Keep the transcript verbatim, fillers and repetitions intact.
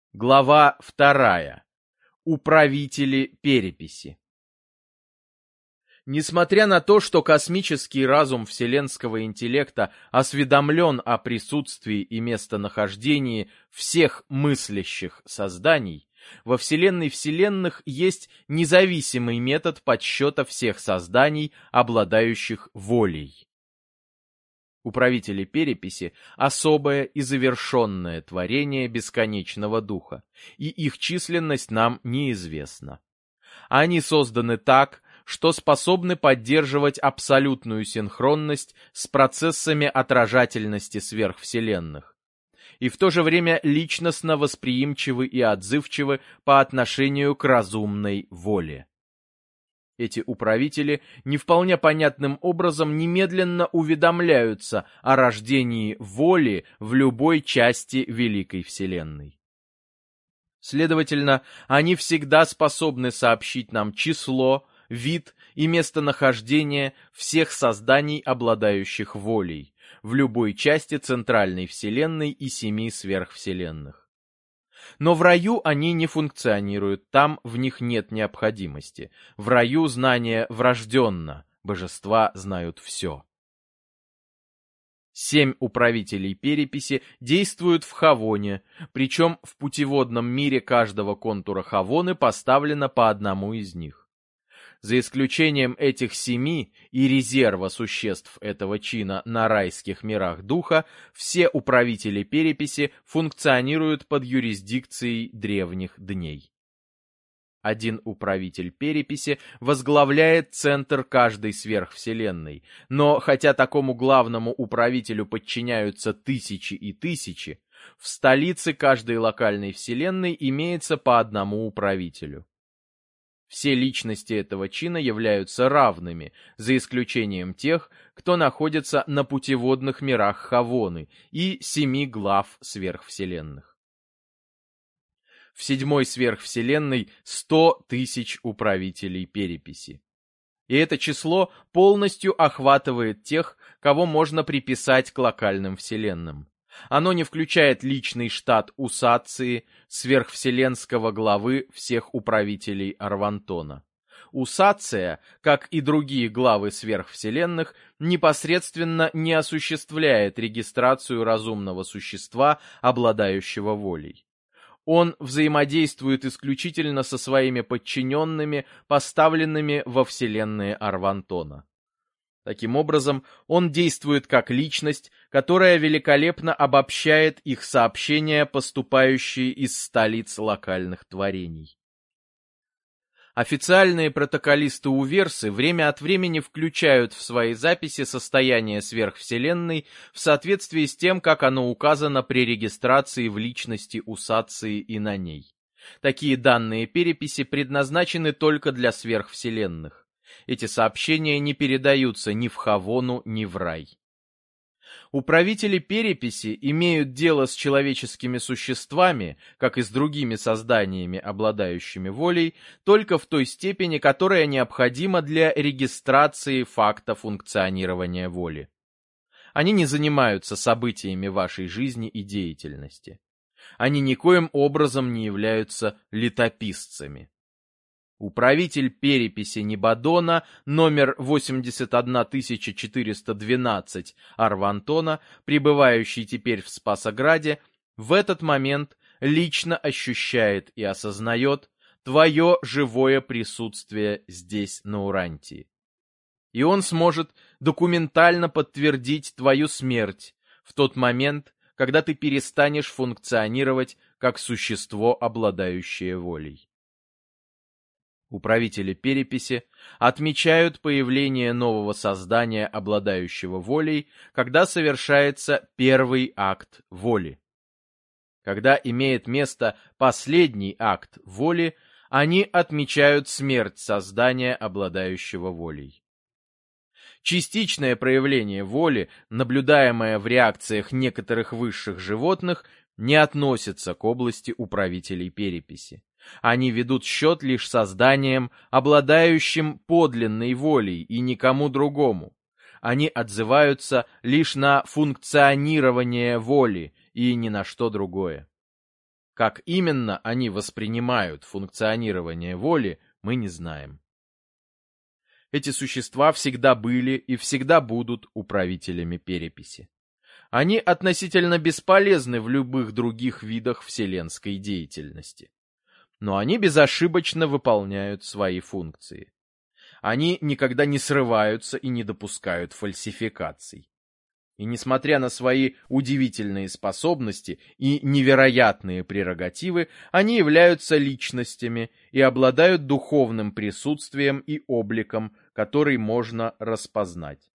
Глава вторая. Управители переписи. Несмотря на то, что космический разум вселенского интеллекта осведомлен о присутствии и местонахождении всех мыслящих созданий, во вселенной вселенных есть независимый метод подсчета всех созданий, обладающих волей. Управители переписи – особое и завершенное творение бесконечного духа, и их численность нам неизвестна. Они созданы так, что способны поддерживать абсолютную синхронность с процессами отражательности сверхвселенных, и в то же время личностно восприимчивы и отзывчивы по отношению к разумной воле. Эти управители не вполне понятным образом немедленно уведомляются о рождении воли в любой части Великой Вселенной. Следовательно, они всегда способны сообщить нам число, вид и местонахождение всех созданий, обладающих волей, в любой части Центральной Вселенной и семи сверхвселенных. Но в раю они не функционируют, там в них нет необходимости. В раю знание врожденно, божества знают все. Семь управителей переписи действуют в Хавоне, причем в путеводном мире каждого контура Хавоны поставлено по одному из них. За исключением этих семи и резерва существ этого чина на райских мирах духа, все управители переписи функционируют под юрисдикцией древних дней. Один управитель переписи возглавляет центр каждой сверхвселенной, но хотя такому главному управителю подчиняются тысячи и тысячи, в столице каждой локальной вселенной имеется по одному управителю. Все личности этого чина являются равными, за исключением тех, кто находится на путеводных мирах Хавоны и семи глав сверхвселенных. В седьмой сверхвселенной сто тысяч управителей переписи. И это число полностью охватывает тех, кого можно приписать к локальным вселенным. Оно не включает личный штат Усации, сверхвселенского главы всех управителей Арвантона. Усация, как и другие главы сверхвселенных, непосредственно не осуществляет регистрацию разумного существа, обладающего волей. Он взаимодействует исключительно со своими подчиненными, поставленными во вселенные Арвантона. Таким образом, он действует как личность, которая великолепно обобщает их сообщения, поступающие из столиц локальных творений. Официальные протоколисты-уверсы время от времени включают в свои записи состояние сверхвселенной в соответствии с тем, как оно указано при регистрации в личности Усации и на ней. Такие данные переписи предназначены только для сверхвселенных. Эти сообщения не передаются ни в Хавону, ни в рай. Управители переписи имеют дело с человеческими существами, как и с другими созданиями, обладающими волей, только в той степени, которая необходима для регистрации факта функционирования воли. Они не занимаются событиями вашей жизни и деятельности. Они никоим образом не являются летописцами. Управитель переписи Нибадона номер восемьдесят одна тысяча четыреста двенадцать Арвантона, пребывающий теперь в Спасограде, в этот момент лично ощущает и осознает твое живое присутствие здесь, на Урантии. И он сможет документально подтвердить твою смерть в тот момент, когда ты перестанешь функционировать как существо, обладающее волей. Управители переписи отмечают появление нового создания, обладающего волей, когда совершается первый акт воли. Когда имеет место последний акт воли, они отмечают смерть создания, обладающего волей. Частичное проявление воли, наблюдаемое в реакциях некоторых высших животных, не относится к области управителей переписи. Они ведут счет лишь созданием, обладающим подлинной волей, и никому другому. Они отзываются лишь на функционирование воли и ни на что другое. Как именно они воспринимают функционирование воли, мы не знаем. Эти существа всегда были и всегда будут управителями переписи. Они относительно бесполезны в любых других видах вселенской деятельности. Но они безошибочно выполняют свои функции. Они никогда не срываются и не допускают фальсификаций. И несмотря на свои удивительные способности и невероятные прерогативы, они являются личностями и обладают духовным присутствием и обликом, который можно распознать.